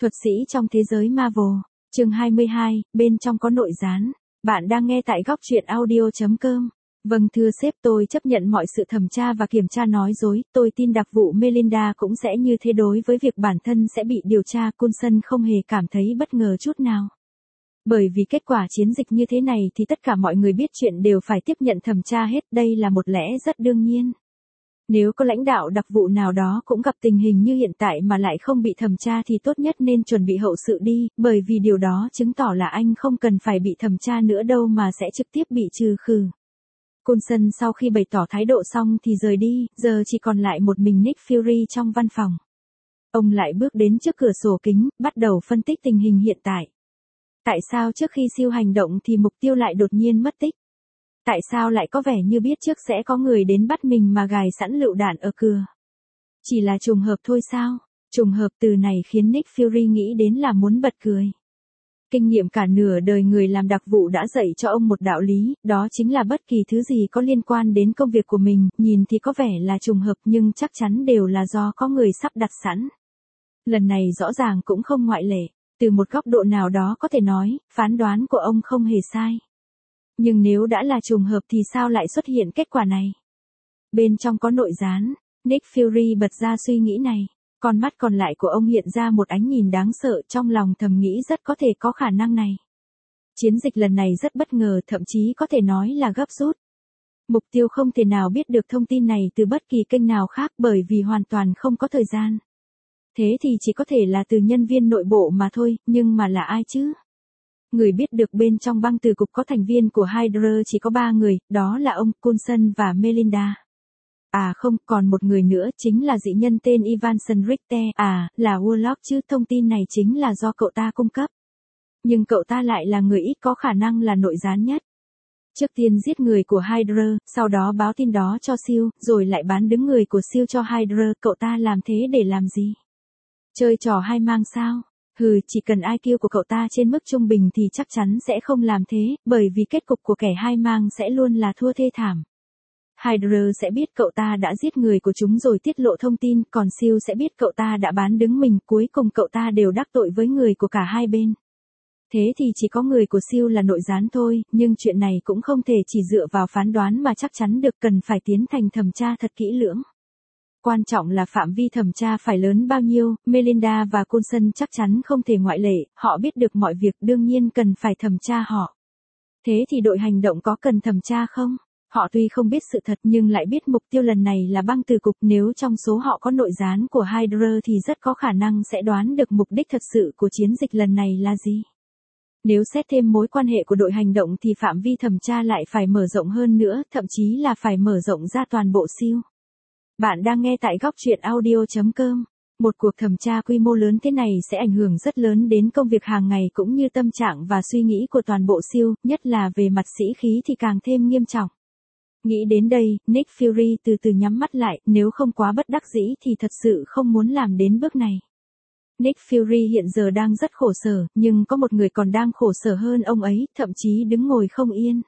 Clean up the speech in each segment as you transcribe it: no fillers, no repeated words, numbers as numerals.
Thuật sĩ trong thế giới Marvel, chương 22, bên trong có nội gián. Bạn đang nghe tại góc truyện audio.com. Vâng thưa sếp, tôi chấp nhận mọi sự thẩm tra và kiểm tra nói dối, tôi tin đặc vụ Melinda cũng sẽ như thế. Đối với việc bản thân sẽ bị điều tra, Coulson không hề cảm thấy bất ngờ chút nào. Bởi vì kết quả chiến dịch như thế này thì tất cả mọi người biết chuyện đều phải tiếp nhận thẩm tra hết, đây là một lẽ rất đương nhiên. Nếu có lãnh đạo đặc vụ nào đó cũng gặp tình hình như hiện tại mà lại không bị thẩm tra thì tốt nhất nên chuẩn bị hậu sự đi, bởi vì điều đó chứng tỏ là anh không cần phải bị thẩm tra nữa đâu mà sẽ trực tiếp bị trừ khử. Coulson sau khi bày tỏ thái độ xong thì rời đi, giờ chỉ còn lại một mình Nick Fury trong văn phòng. Ông lại bước đến trước cửa sổ kính, bắt đầu phân tích tình hình hiện tại. Tại sao trước khi siêu hành động thì mục tiêu lại đột nhiên mất tích? Tại sao lại có vẻ như biết trước sẽ có người đến bắt mình mà gài sẵn lựu đạn ở cửa? Chỉ là trùng hợp thôi sao? Trùng hợp từ này khiến Nick Fury nghĩ đến là muốn bật cười. Kinh nghiệm cả nửa đời người làm đặc vụ đã dạy cho ông một đạo lý, đó chính là bất kỳ thứ gì có liên quan đến công việc của mình, nhìn thì có vẻ là trùng hợp nhưng chắc chắn đều là do có người sắp đặt sẵn. Lần này rõ ràng cũng không ngoại lệ, từ một góc độ nào đó có thể nói, phán đoán của ông không hề sai. Nhưng nếu đã là trùng hợp thì sao lại xuất hiện kết quả này? Bên trong có nội gián, Nick Fury bật ra suy nghĩ này. Con mắt còn lại của ông hiện ra một ánh nhìn đáng sợ, trong lòng thầm nghĩ rất có thể có khả năng này. Chiến dịch lần này rất bất ngờ, thậm chí có thể nói là gấp rút. Mục tiêu không thể nào biết được thông tin này từ bất kỳ kênh nào khác bởi vì hoàn toàn không có thời gian. Thế thì chỉ có thể là từ nhân viên nội bộ mà thôi, nhưng mà là ai chứ? Người biết được bên trong băng từ cục có thành viên của Hydra chỉ có 3 người, đó là ông, Coulson và Melinda. À không, còn một người nữa chính là dị nhân tên Ivanson Richter, là Warlock chứ, thông tin này chính là do cậu ta cung cấp. Nhưng cậu ta lại là người ít có khả năng là nội gián nhất. Trước tiên giết người của Hydra, sau đó báo tin đó cho siêu, rồi lại bán đứng người của siêu cho Hydra, cậu ta làm thế để làm gì? Chơi trò hai mang sao? Chỉ cần IQ của cậu ta trên mức trung bình thì chắc chắn sẽ không làm thế, bởi vì kết cục của kẻ hai mang sẽ luôn là thua thê thảm. Hydra sẽ biết cậu ta đã giết người của chúng rồi tiết lộ thông tin, còn siêu sẽ biết cậu ta đã bán đứng mình, cuối cùng cậu ta đều đắc tội với người của cả hai bên. Thế thì chỉ có người của siêu là nội gián thôi, nhưng chuyện này cũng không thể chỉ dựa vào phán đoán mà chắc chắn được, cần phải tiến hành thẩm tra thật kỹ lưỡng. Quan trọng là phạm vi thẩm tra phải lớn bao nhiêu, Melinda và Coulson chắc chắn không thể ngoại lệ, họ biết được mọi việc đương nhiên cần phải thẩm tra họ. Thế thì đội hành động có cần thẩm tra không? Họ tuy không biết sự thật nhưng lại biết mục tiêu lần này là băng từ cục, nếu trong số họ có nội gián của Hydra thì rất có khả năng sẽ đoán được mục đích thật sự của chiến dịch lần này là gì. Nếu xét thêm mối quan hệ của đội hành động thì phạm vi thẩm tra lại phải mở rộng hơn nữa, thậm chí là phải mở rộng ra toàn bộ siêu. Bạn đang nghe tại góc truyện audio.com. Một cuộc thẩm tra quy mô lớn thế này sẽ ảnh hưởng rất lớn đến công việc hàng ngày cũng như tâm trạng và suy nghĩ của toàn bộ siêu, nhất là về mặt sĩ khí thì càng thêm nghiêm trọng. Nghĩ đến đây, Nick Fury từ từ nhắm mắt lại, nếu không quá bất đắc dĩ thì thật sự không muốn làm đến bước này. Nick Fury hiện giờ đang rất khổ sở, nhưng có một người còn đang khổ sở hơn ông ấy, thậm chí đứng ngồi không yên.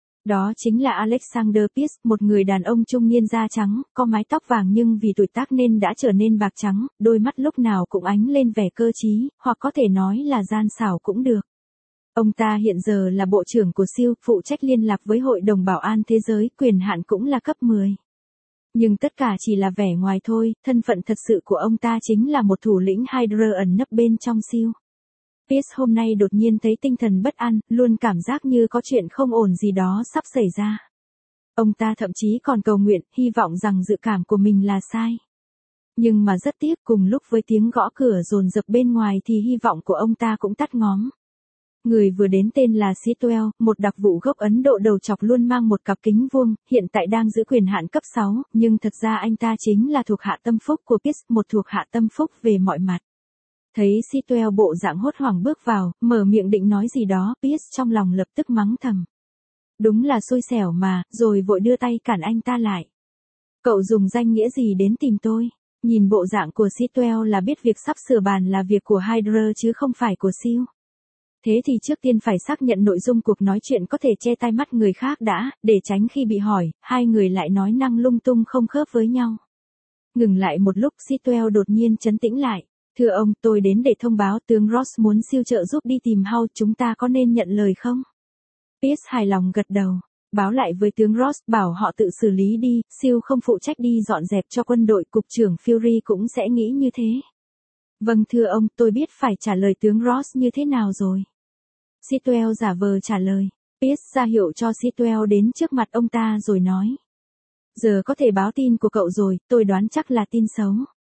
Đó chính là Alexander Pierce, một người đàn ông trung niên da trắng, có mái tóc vàng nhưng vì tuổi tác nên đã trở nên bạc trắng, đôi mắt lúc nào cũng ánh lên vẻ cơ trí, hoặc có thể nói là gian xảo cũng được. Ông ta hiện giờ là bộ trưởng của siêu, phụ trách liên lạc với Hội đồng Bảo an Thế giới, quyền hạn cũng là cấp 10. Nhưng tất cả chỉ là vẻ ngoài thôi, thân phận thật sự của ông ta chính là một thủ lĩnh Hydra ẩn nấp bên trong siêu. Pierce hôm nay đột nhiên thấy tinh thần bất an, luôn cảm giác như có chuyện không ổn gì đó sắp xảy ra. Ông ta thậm chí còn cầu nguyện, hy vọng rằng dự cảm của mình là sai. Nhưng mà rất tiếc, cùng lúc với tiếng gõ cửa dồn dập bên ngoài thì hy vọng của ông ta cũng tắt ngóm. Người vừa đến tên là Sitwell, một đặc vụ gốc Ấn Độ đầu chọc luôn mang một cặp kính vuông, hiện tại đang giữ quyền hạn cấp 6, nhưng thật ra anh ta chính là thuộc hạ tâm phúc của Pierce, một thuộc hạ tâm phúc về mọi mặt. Thấy Sitwell bộ dạng hốt hoảng bước vào, mở miệng định nói gì đó, Pierce trong lòng lập tức mắng thầm. Đúng là xui xẻo mà, rồi vội đưa tay cản anh ta lại. Cậu dùng danh nghĩa gì đến tìm tôi? Nhìn bộ dạng của Sitwell là biết việc sắp sửa bàn là việc của Hydra chứ không phải của siêu. Thế thì trước tiên phải xác nhận nội dung cuộc nói chuyện có thể che tai mắt người khác đã, để tránh khi bị hỏi, hai người lại nói năng lung tung không khớp với nhau. Ngừng lại một lúc, Sitwell đột nhiên trấn tĩnh lại. Thưa ông, tôi đến để thông báo tướng Ross muốn siêu trợ giúp đi tìm Howe, chúng ta có nên nhận lời không? Pierce hài lòng gật đầu. Báo lại với tướng Ross bảo họ tự xử lý đi, siêu không phụ trách đi dọn dẹp cho quân đội, cục trưởng Fury cũng sẽ nghĩ như thế. Vâng thưa ông, tôi biết phải trả lời tướng Ross như thế nào rồi. Sitwell giả vờ trả lời. Pierce ra hiệu cho Sitwell đến trước mặt ông ta rồi nói. Giờ có thể báo tin của cậu rồi, tôi đoán chắc là tin xấu.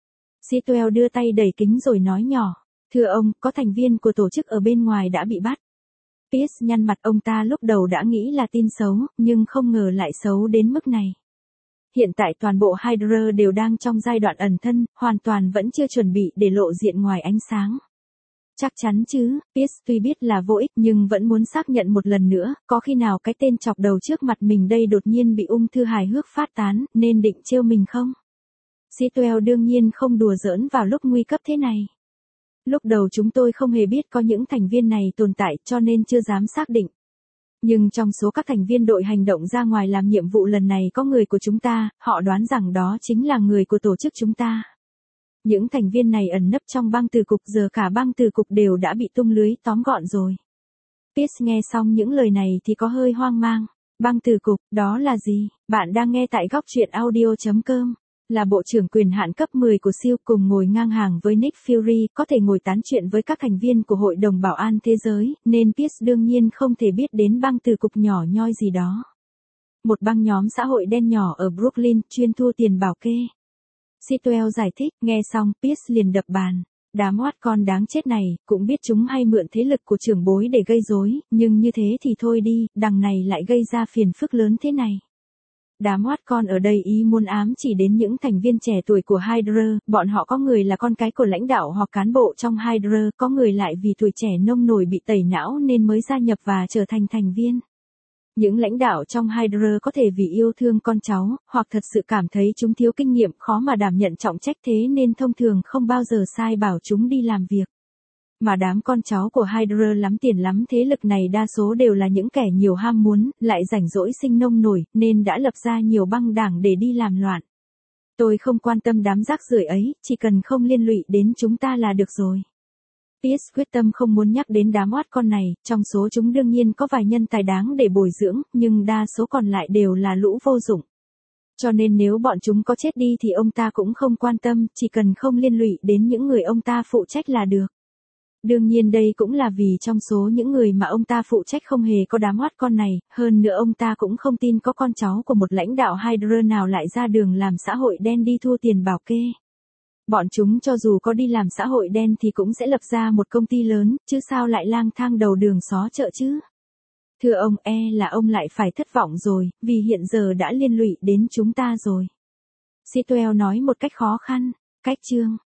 Sitwell đưa tay đẩy kính rồi nói nhỏ. Thưa ông, có thành viên của tổ chức ở bên ngoài đã bị bắt. Pierce nhăn mặt, ông ta lúc đầu đã nghĩ là tin xấu, nhưng không ngờ lại xấu đến mức này. Hiện tại toàn bộ Hydra đều đang trong giai đoạn ẩn thân, hoàn toàn vẫn chưa chuẩn bị để lộ diện ngoài ánh sáng. Chắc chắn chứ, Pierce tuy biết là vô ích nhưng vẫn muốn xác nhận một lần nữa, có khi nào cái tên chọc đầu trước mặt mình đây đột nhiên bị ung thư hài hước phát tán, nên định trêu mình không? Sitwell đương nhiên không đùa giỡn vào lúc nguy cấp thế này. Lúc đầu chúng tôi không hề biết có những thành viên này tồn tại cho nên chưa dám xác định. Nhưng trong số các thành viên đội hành động ra ngoài làm nhiệm vụ lần này có người của chúng ta, họ đoán rằng đó chính là người của tổ chức chúng ta. Những thành viên này ẩn nấp trong băng từ cục, giờ cả băng từ cục đều đã bị tung lưới tóm gọn rồi. Pierce nghe xong những lời này thì có hơi hoang mang. Băng từ cục, đó là gì? Bạn đang nghe tại góc truyện audio.com. Là bộ trưởng quyền hạn cấp 10 của SEAL cùng ngồi ngang hàng với Nick Fury, có thể ngồi tán chuyện với các thành viên của Hội đồng Bảo an Thế giới, nên Pierce đương nhiên không thể biết đến băng từ cục nhỏ nhoi gì đó. Một băng nhóm xã hội đen nhỏ ở Brooklyn, chuyên thu tiền bảo kê. Sitwell giải thích, nghe xong Pierce liền đập bàn. Đám oát con đáng chết này, cũng biết chúng hay mượn thế lực của trưởng bối để gây rối, nhưng như thế thì thôi đi, đằng này lại gây ra phiền phức lớn thế này. Đám oát con ở đây ý muốn ám chỉ đến những thành viên trẻ tuổi của Hydra, bọn họ có người là con cái của lãnh đạo hoặc cán bộ trong Hydra, có người lại vì tuổi trẻ nông nổi bị tẩy não nên mới gia nhập và trở thành thành viên. Những lãnh đạo trong Hydra có thể vì yêu thương con cháu, hoặc thật sự cảm thấy chúng thiếu kinh nghiệm, khó mà đảm nhận trọng trách, thế nên thông thường không bao giờ sai bảo chúng đi làm việc. Mà đám con cháu của Hydra lắm tiền lắm thế lực này đa số đều là những kẻ nhiều ham muốn, lại rảnh rỗi sinh nông nổi, nên đã lập ra nhiều băng đảng để đi làm loạn. Tôi không quan tâm đám rác rưởi ấy, chỉ cần không liên lụy đến chúng ta là được rồi. Pierce quyết tâm không muốn nhắc đến đám oát con này, trong số chúng đương nhiên có vài nhân tài đáng để bồi dưỡng, nhưng đa số còn lại đều là lũ vô dụng. Cho nên nếu bọn chúng có chết đi thì ông ta cũng không quan tâm, chỉ cần không liên lụy đến những người ông ta phụ trách là được. Đương nhiên đây cũng là vì trong số những người mà ông ta phụ trách không hề có đám oát con này, hơn nữa ông ta cũng không tin có con cháu của một lãnh đạo Hydra nào lại ra đường làm xã hội đen đi thu tiền bảo kê. Bọn chúng cho dù có đi làm xã hội đen thì cũng sẽ lập ra một công ty lớn, chứ sao lại lang thang đầu đường xó chợ chứ. Thưa ông, là ông lại phải thất vọng rồi, vì hiện giờ đã liên lụy đến chúng ta rồi. Sitwell nói một cách khó khăn. Cách chương.